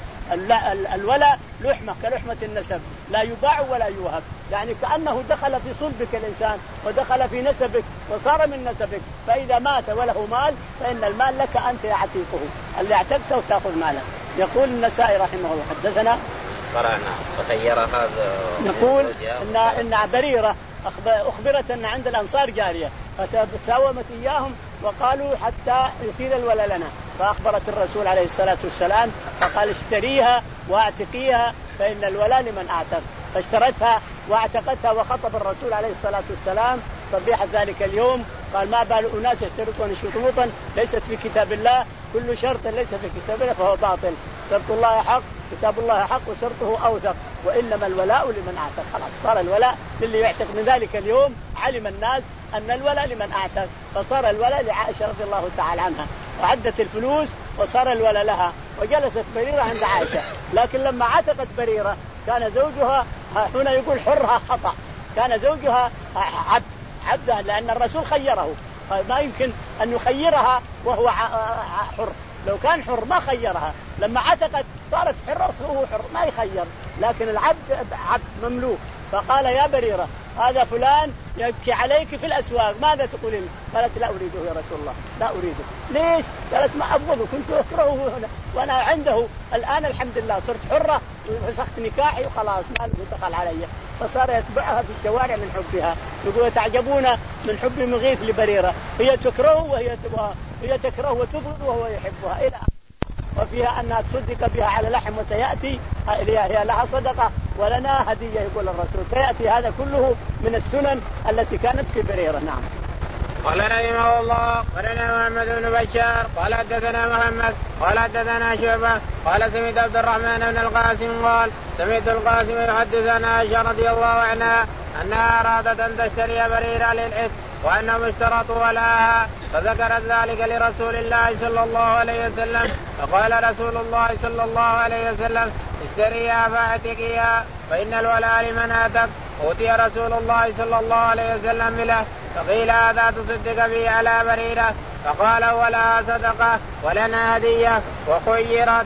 الولاء لحمة كلحمة النسب لا يباع ولا يوهب، يعني كأنه دخل في صلبك الإنسان ودخل في نسبك وصار من نسبك، فإذا مات وله مال فإن المال لك أنت يا عتيقه اللي اعتقته وتأخذ ماله. يقول النسائي رحمه الله حدثنا قرأنا فخيرها. نقول إن إن بريرة أخبرت أن عند الأنصار جارية فتساومت إياهم وقالوا حتى يصير الولا لنا، فأخبرت الرسول عليه الصلاة والسلام فقال اشتريها واعتقيها فإن الولاء لمن اعتق. فاشترتها واعتقتها وخطب الرسول عليه الصلاة والسلام صبيحة ذلك اليوم قال ما بال أناس يشترطون شروطا ليست في كتاب الله، كل شرط ليس في كتاب الله فهو باطل، شرط الله حق كتاب الله حق وشرطه أوثق، وإنما الولاء لمن اعتق. خلاص صار الولاء للي يعتق. من ذلك اليوم علم الناس أن الولاء لمن اعتق، فصار الولاء لعائشة رضي الله تعالى عنها وعدت الفلوس وصار الولاء لها، وجلست بريرة عند عائشة. لكن لما عتقت بريرة كان زوجها هنا يقول حرها خطأ، كان زوجها عبد عبدها لأن الرسول خيره، ما يمكن أن يخيرها وهو حر، لو كان حر ما خيرها، لما عتقت صارت حرة وهو حر ما يخير، لكن العبد عبد مملوك. فقال يا بريرة هذا فلان يبكي عليك في الأسواق ماذا تقولين؟ قالت لا أريده يا رسول الله لا أريده. ليش؟ قالت ما أبغضه كنت أكرهه هنا وأنا عنده الآن الحمد لله صرت حرة وفسخت نكاحي وخلاص ما له دخل علي. فصار يتبعها في الشوارع من حبها، يقول تعجبون من حب مغيث لبريرة، هي تكرهه وهي تبغاه، هي تكرهه وتبغض وهو يحبها إلى. وفيها أنها تصدق بها على لحم وسيأتي هي لها صدقة ولنا هدية يقول الرسول، سيأتي هذا كله من السنن التي كانت في بريرة. نعم. قال رحمه الله قالنا محمد بن بشار قال حدثنا محمد قال حدثنا شعبة قال سمعت عبد الرحمن بن القاسم قال سمعت القاسم يحدث عن عائشة رضي الله عنها أنها أرادت أن تشتري بريرة للعتق وأنهم اشترطوا ولاها، فذكرت ذلك لرسول الله صلى الله عليه وسلم، فقال رسول الله صلى الله عليه وسلم اشتريها فاعتقيها فإن الولاء لمن اعتق. أوتي رسول الله صلى الله عليه وسلم له فقيل هذا تصدق به على بريرة، فقال ولها صدقة ولنا هدية وخيرت.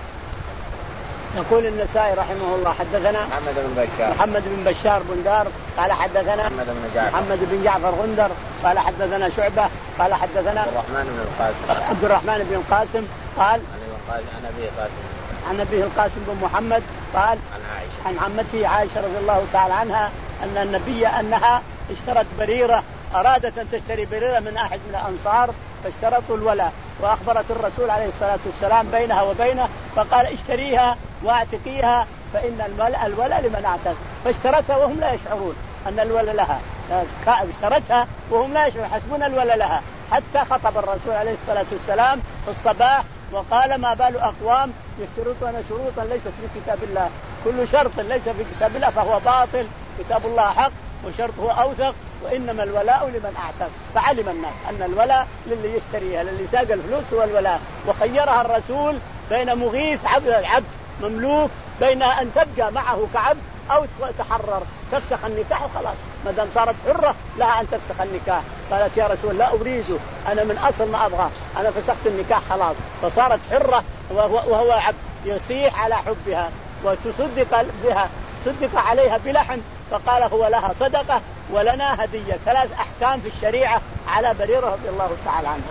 يقول النسائي رحمه الله حدثنا محمد بن بشار محمد بن بشار بندار قال حدثنا محمد بن جعفر محمد بن جعفر غندر قال حدثنا شعبة قال حدثنا عبد الرحمن بن القاسم عبد الرحمن بن القاسم قال عن أبي القاسم عن أبيه القاسم بن محمد قال عن عائشة عن عمته عائشة رضي الله تعالى عنها أن النبي أنها اشترت بريرة، أرادت أن تشتري بريرة من أحد من الأنصار فاشترطوا الولاء، وأخبرت الرسول عليه الصلاة والسلام بينها وبينه فقال اشتريها واعتقيها فإن الولاء لمن اعتق، فاشترتها وهم لا يشعرون أن الولاء لها، اشترتها وهم لا يشعرون حسبون الولاء لها، حتى خطب الرسول عليه الصلاة والسلام في الصباح وقال ما بال أقوام يشترطون شروطا ليست في كتاب الله، كل شرط ليس في كتاب الله فهو باطل، كتاب الله حق وشرطه أوثق، وإنما الولاء لمن اعتق. فعلم الناس أن الولاء للي يشتريها للي ساق الفلوس هو الولاء، وخيرها الرسول بين مغيث عبد العبد مملوك بين أن تبقى معه كعبد أو تحرر تفسخ النكاح وخلاص، ما دام صارت حرة لها أن تفسخ النكاح. قالت يا رسول لا أريده أنا من أصل ما أبغى أنا فسخت النكاح خلاص، فصارت حرة وهو عبد يصيح على حبها وتصدق بها، صدق عليها بلحم، فقال هو لها صدقة ولنا هدية. ثلاث أحكام في الشريعة على بريرة رضي الله تعالى عنها.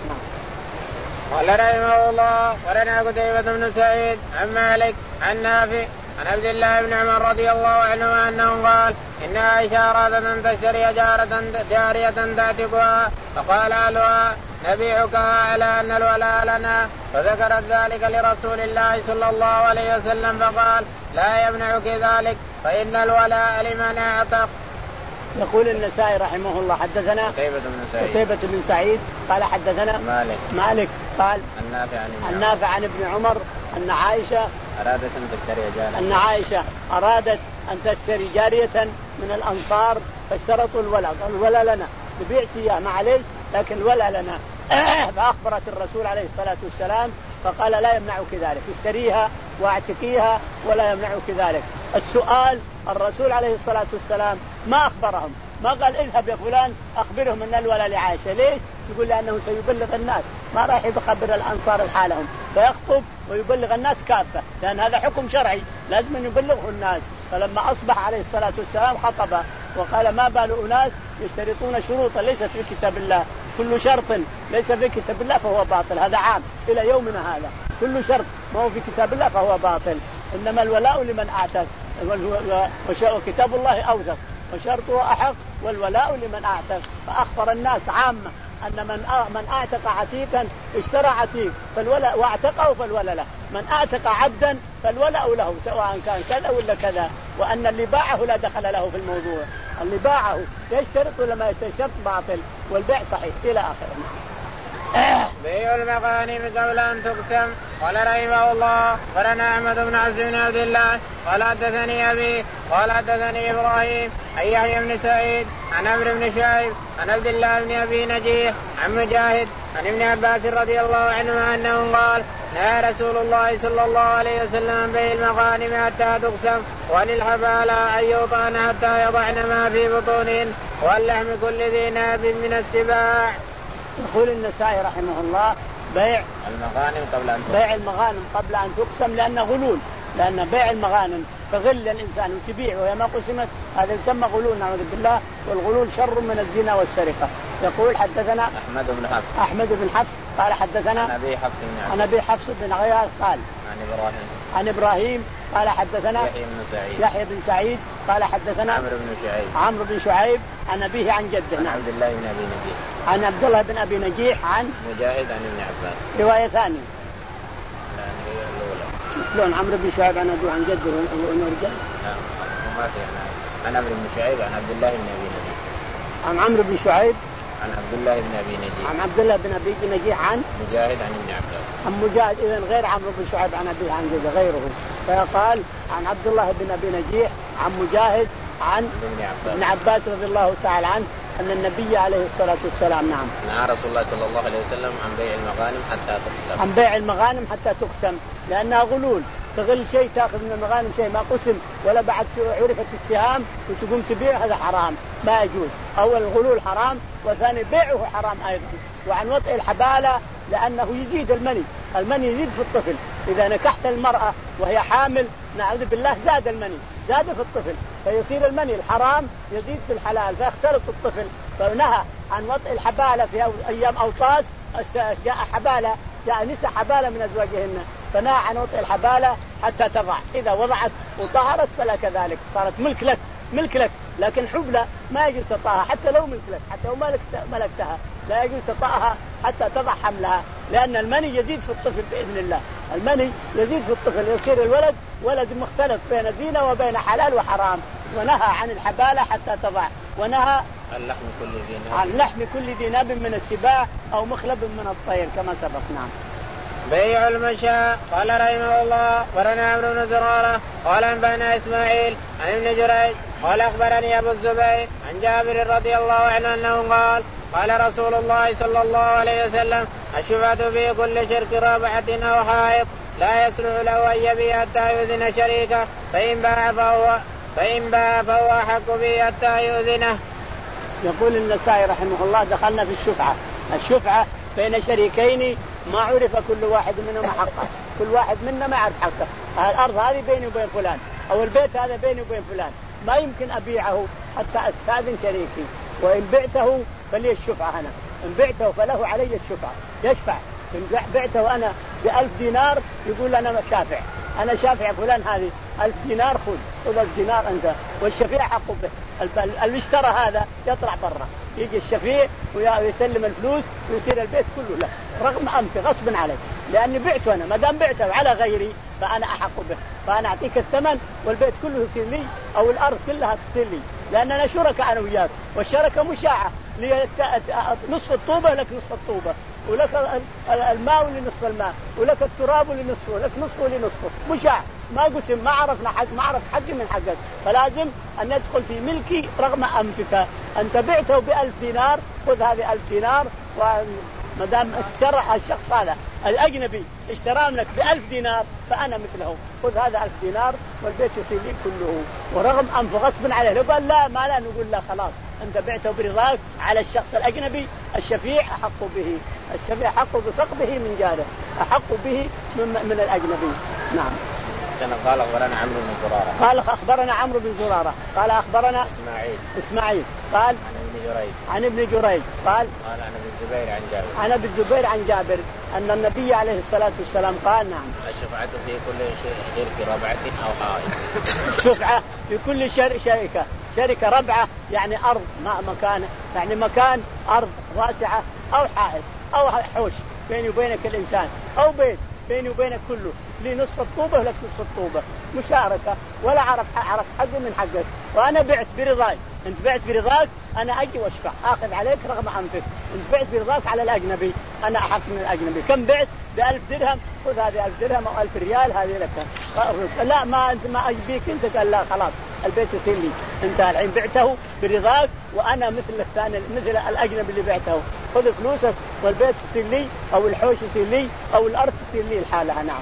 قال رحمه الله ولنا قتيبة بن سعيد عن مالك عن نافع عن عبد الله بن عمر رضي الله عنه أنه قال إن عائشة أرادت أن تشتري جارة جارية تعتقها، فقال أهلها نبيعكها على أن الولاء لنا، فذكرت ذلك لرسول الله صلى الله عليه وسلم فقال لا يمنعك ذلك فإن الولاء لمن اعتق. يقول النسائي رحمه الله حدثنا قتيبة بن سعيد قتيبة بن سعيد قال حدثنا مالك مالك قال النافع عن, عن نافع عن ابن عمر أن عائشة أرادت أن تشتري جارية أن عائشة أرادت أن تشتري جارية من الأنصار فاشترطوا الولاء، قالوا الولاء لنا، ببيعت إياه معليش لكن الولاء لنا، فأخبرت الرسول عليه الصلاة والسلام فقال لا يمنعك ذلك، اشتريها واعتقيها ولا يمنعك ذلك. السؤال الرسول عليه الصلاة والسلام ما أخبرهم، ما قال اذهب يا فلان أخبرهم أن الولاء لعائشة. ليش؟ يقول لأنه سيبلغ الناس، ما راح يخبر الأنصار الحالهم، فيخطب ويبلغ الناس كافة، لأن هذا حكم شرعي لازم أن يبلغه الناس. فلما أصبح عليه الصلاة والسلام خطب وقال ما بال أناس يشترطون شروطا ليست في كتاب الله، كل شرط ليس في كتاب الله فهو باطل. هذا عام إلى يومنا هذا، كل شرط ما هو في كتاب الله فهو باطل. إنما الولاء لمن أعتق، وكتاب الله أوثق وشرطه أحق، والولاء لمن أعتق. فأخبر الناس عامة أن من من أعتق عتيقا اشترى عتيق فالولاء واعتقه فالولاء له، من أعتق عبدا فالولاء له سواء كان كذا ولا كذا، وأن اللي باعه لا دخل له في الموضوع، اللي باعه يشترط ولا ما يشترط باطل، والبيع صحيح إلى آخره. بيع المغانم قبل أن تقسم. قال رحمه الله قرنا أحمد بن عبد بن عبد الله قال حدثني أبي قال حدثني إبراهيم عن يحيى بن سعيد عن عمرو بن شعيب عن عبد الله بن أبي نجيح عن مجاهد عن ابن عباس رضي الله عنهما أنه قال نهى رسول الله صلى الله عليه وسلم عن بيع المغانم حتى تقسم، وعن الحبالة أن يوطأن حتى يضعن ما في بطونهن، واللحم كل ذي ناب من السباع. يقول النسائي رحمه الله بيع المغانم قبل أن بيع المغانم قبل أن تقسم، لأنه غلول، لأن بيع المغانم تغل الإنسان وتبيع وهي ما قسمت هذا يسمى غلول نعوذ بالله، والغلول شر من الزنا والسرقة. يقول حدثنا أحمد بن حفص أحمد بن حفص قال حدثنا عن أبي حفص بن عن أبي حفص بن غياث قال عن إبراهيم عن إبراهيم قال حدثنا يحيى بن سعيد يحيى بن سعيد قال حدثنا عمرو بن شعيب عمرو بن شعيب عن أبيه عن جده عن عبد الله بن أبي نجيح عن عبد الله بن أبي نجيح عن مجاهد عن ابن عباس. رواية ثانية لا عن عمرو بن شعيب عن أبيه عن جده ونرجع ما في عن عمرو بن شعيب عن عبد الله بن أبي نجيح عن عمرو بن شعيب عن عبد الله بن أبي نجيح عن عبد الله بن أبي نجيح عن مجاهد عن ابن عباس عن مجاهد، إذن غير عمرو بن شعيب عن أبيه عن جده غيره. فقال عن عبد الله بن أبي نجيح عن مجاهد عن ابن عباس رضي الله تعالى عنه أن النبي عليه الصلاة والسلام نعم نهى رسول الله صلى الله عليه وسلم عن بيع المغانم حتى تقسم عن بيع المغانم حتى تقسم، لأنها غلول، تغل شيء تأخذ من المغانم شيء ما قسم ولا بعد عرفت السهام وتقوم تبيع، هذا حرام ما يجوز. أول الغلول حرام، وثاني بيعه حرام أيضا. وعن وطئ الحبالة لأنه يزيد المني، المني يزيد في الطفل، إذا نكحت المرأة وهي حامل نعوذ بالله زاد المني زاد في الطفل، فيصير المني الحرام يزيد في الحلال فيختلط الطفل. فنهى عن وطئ الحبالة في أيام أوطاس، جاء حبالة جاء نساء حبالة من أزواجهن، فنهى عن وطئ الحبالة حتى تضع، إذا وضعت وطهرت فلا كذلك صارت ملك لك ملك لك، لكن حبلى ما يجوز تطأها حتى لو ملك لك، حتى لو ملكتها لا يجوز تطأها حتى تضع حملها، لأن المني يزيد في الطفل بإذن الله، المني يزيد في الطفل يصير الولد ولد مختلط بين زينة وبين حلال وحرام. ونهى عن الحبالة حتى تضع، ونهى اللحم كل ذي ناب عن لحم كل ذي ناب من السباع أو مخلب من الطير كما سبق. نعم. بيع المشاء. قال رحمه الله ورنا عمرو بن زرارة قال أنبأنا إسماعيل عن ابن جريج قال أخبرني أبو الزبير عن جابر رضي الله عنه أنه قال قال رسول الله صلى الله عليه وسلم الشفعة في كل شرك رابعة أو حائط لا يصلح له أن يبيع حتى يؤذن شريكه، فإن باع فهو فإن باع فهو أحق به حتى يؤذنه. يقول النسائي رحمه الله دخلنا في الشفعة، الشفعة بين شريكين ما عرف كل واحد منهما حقه، كل واحد منا ما يعرف حقه، الأرض هذه بيني وبين فلان أو البيت هذا بيني وبين فلان، ما يمكن أبيعه حتى أستأذن شريكي، وإن بعته فلي الشفعة أنا، إن بعته فله علي الشفعة يشفع، إن بعته أنا بألف دينار يقول أنا شافع، أنا شافع فلان هذه ألف دينار خذ خذ الدينار أنت، والشفيع حق به، اللي اشترى هذا يطلع برا، يجي الشفيع ويسلم الفلوس ويصير البيت كله له رغم أنفي غصب عليك، لأني بعته أنا، ما دام بعته على غيري فأنا أحق به، فأنا أعطيك الثمن والبيت كله يصير لي أو الأرض كلها تصير لي، لأننا شركاء أنا وياك، والشركة مشاعة، نصف الطوبة لك نصف الطوبة، ولك الماء لنصف الماء، ولك التراب لنصفه، ولك نصفه لنصفه، مشاع ما قسم، ما عرفنا حق، ما عرف حقي من حقك، فلازم أن ندخل في ملكي رغم أنفك، أنت بعته بألف دينار خذ هذه ألف دينار ما دام شرع الشخص هذا الأجنبي اشترى منك بألف دينار فأنا مثله، خذ هذا ألف دينار والبيت يصير لي كله، ورغم أنف غصب عليه. لو قال لا ما لا نقول لا خلاص أنت بعته برضاك على الشخص الأجنبي. الشفيع أحق به، الشفيع أحق بسقبه من جاره، أحق به من, من الأجنبي. نعم. قال أخبرنا عمرو بن زرارة. قال أخبرنا عمرو بن زرارة قال أخبرنا إسماعيل إسماعيل قال عن ابن جريج عن ابن جريج قال قال عن ابن الزبير عن جابر عن ابن الزبير عن جابر أن النبي عليه الصلاة والسلام قال نعم الشفعة في كل شركة ربعة أو حائط. الشفعة في كل شركة شركة ربعة يعني أرض ما مكان، يعني مكان أرض واسعة أو حائط أو حوش بيني وبينك الإنسان أو بيت بيني وبينك كله لي نصف الطوبة لك نصف الطوبة، مشاركة ولا عرف عرف حق من حقك، وأنا بعت برضاي أنت بعت برضاك أنا أجي وأشفع آخذ عليك رغم أنفك. أنت بعت برضاك على الأجنبي أنا أحق من الأجنبي. كم بعت؟ بألف درهم، خذ هذه ألف درهم أو ألف ريال هذه لك. لا ما أنت ما أجيك أنت قال لا خلاص البيت يصير لي أنت الحين بعته برضاك وأنا مثل الثاني مثل الأجنبي اللي بعته، خذ فلوسك والبيت يصير لي أو الحوش يصير لي أو الأرض يصير لي الحالة. نعم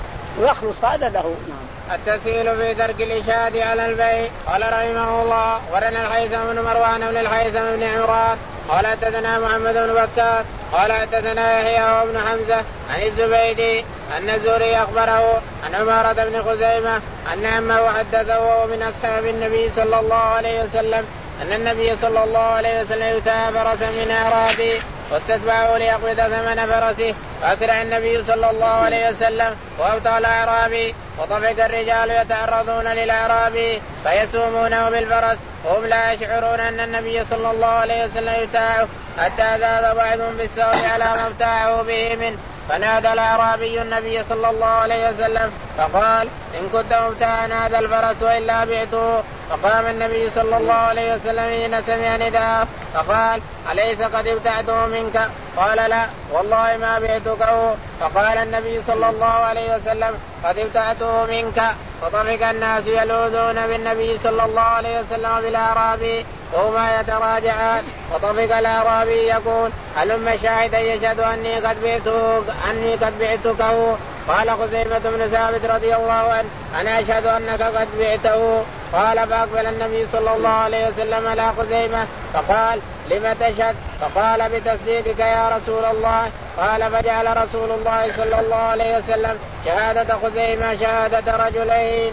ويخلص هذا له. نعم. التسهيل في ترك الإشهاد على البيع. قال رحمه الله ورنا الهيثم بن مروان بن الهيثم بن عمران قال حدثنا محمد بن بكار قال حدثنا يحيى وابن حمزة عن الزبيدي أن الزهري أخبره عن عمارة بن خزيمة أن عمه حدثه وهو من أصحاب النبي صلى الله عليه وسلم أن النبي صلى الله عليه وسلم يتابع فرسا من أعرابي واستتبعه ليقبض ثمن فرسه، فأسرع النبي صلى الله عليه وسلم وأبطأ الأعرابي وطفق الرجال يتعرضون للأعرابي فيسومونه بالفرس وهم لا يشعرون أن النبي صلى الله عليه وسلم يتاعه حتى زاد بعضهم بالسوء على ما ابتاعه به منه، فنادى الأعرابي النبي صلى الله عليه وسلم فقال إن كنت مبتاعا هذا الفرس وإلا بعته. فقام النبي صلى الله عليه وسلم حين سمع نداءه فقال أليس قد ابتعته منك؟ قال لا والله ما بعتكه. فقال النبي صلى الله عليه وسلم قد ابتعته منك. فطفق الناس يلوذون بالنبي صلى الله عليه وسلم بالأعرابي وهما يتراجعان، وطفق الأعرابي يقول هلم شاهدا يشهد أني قد بعتك أني قد بعتكه. قال خزيمة بن ثابت رضي الله عنه أنا أشهد أنك قد بعته. قال فأقبل النبي صلى الله عليه وسلم على خزيمة فقال لم تشهد؟ فقال بتصديقك يا رسول الله. قال فجعل رسول الله صلى الله عليه وسلم شهادة خزيمة شهادة رجلين.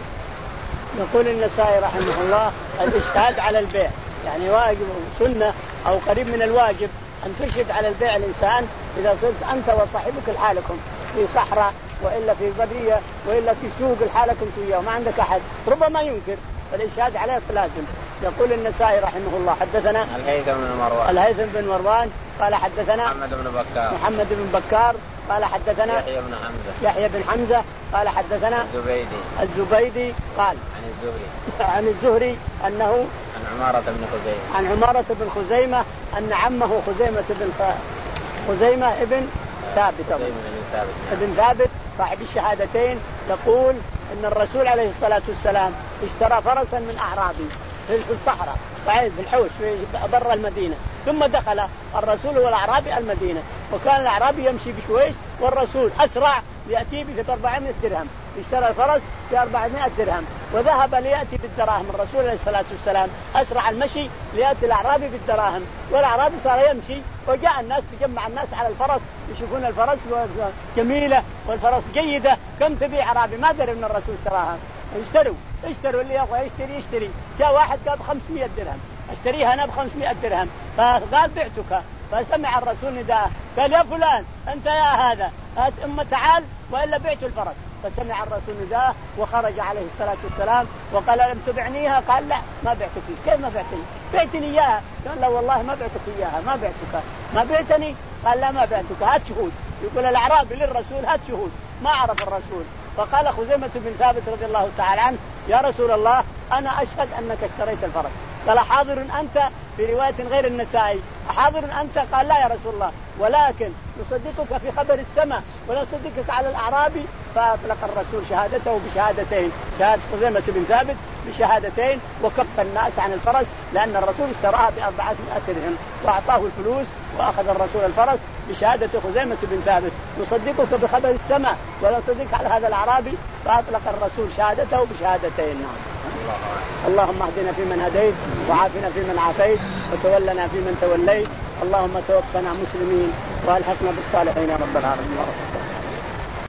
يقول النسائي رحمه الله الإشهاد على البيع يعني واجب سنة أو قريب من الواجب أن تشهد على البيع الإنسان إذا صرت أنت وصاحبك لحالكم في صحراء وإلا في برية وإلا في سوق لحالكم وياه ما عندك أحد ربما ينكر فالإشهاد عليه لازم. يقول النسائي رحمه الله حدثنا الهيثم بن مروان الهيثم بن مروان قال حدثنا محمد بن بكار محمد بن بكار قال حدثنا يحيى بن حمزة يحيى بن حمزة قال حدثنا الزبيدي الزبيدي قال عن الزهري عن الزهري أنه عن عمارة بن خزيمة عن عمارة بن خزيمة أن عمه خزيمة بن خزيمة ابن ثابت ابن ثابت صاحب الشهادتين يقول إن الرسول عليه الصلاة والسلام اشترى فرسا من أعرابي في الصحراء بعيد في الحوش في برا المدينة، ثم دخل الرسول والأعرابي المدينة وكان الأعرابي يمشي بشويش والرسول أسرع يأتي بأربعمائة درهم، اشترى الفرس بأربعمائة درهم وذهب ليأتي بالدراهم. الرسول عليه الصلاة والسلام أسرع المشي ليأتي الأعرابي بالدراهم والأعرابي صار يمشي وجاء الناس تجمع الناس على الفرس يشوفون الفرس جميلة والفرس جيدة كم تبيع أعرابي ما دري من الرسول اشتراها اشتروا اشتروا اللي يبغى يشتري يشتري. جاء واحد قال خمسمائة درهم اشتريها أنا بخمسمائة درهم فقال بعتك. فسمع الرسول نداءه قال يا فلان أنت يا هذا هات أم تعال وإلا بعت الفرس. فسمع الرسول نداءه وخرج عليه الصلاة والسلام وقال لم تبعنيها؟ قال لا ما بعتك. كيف ما بعتني؟ بعتني إياها. قال لا والله ما بعتك إياها ما بعتك. ما بعتني؟ قال لا ما بعتك هات شهود. يقول الأعرابي للرسول هات شهود ما عرف الرسول. فقال خزيمة بن ثابت رضي الله تعالى عنه يا رسول الله أنا أشهد أنك اشتريت الفرس. قال حاضر أنت في رواية غير النسائي حاضر أنت؟ قال لا يا رسول الله ولكن نصدقك في خبر السماء ونصدقك على الأعرابي. فأطلق الرسول شهادته بشهادتين شهادة خزيمة بن ثابت بشهادتين وكف الناس عن الفرس لأن الرسول اشتراها بأربعمائة درهم وأعطاه الفلوس وأخذ الرسول الفرس بشهادة خزيمة بن ثابت نصدقك بخبر السماء ولا نصدقك على هذا الأعرابي. فأطلق الرسول شهادته بشهادتين. اللهم اهدنا فيمن هديت وعافنا فيمن عافيت وتولنا فيمن توليت. اللهم توفنا مسلمين والحقنا بالصالحين يا رب العالمين.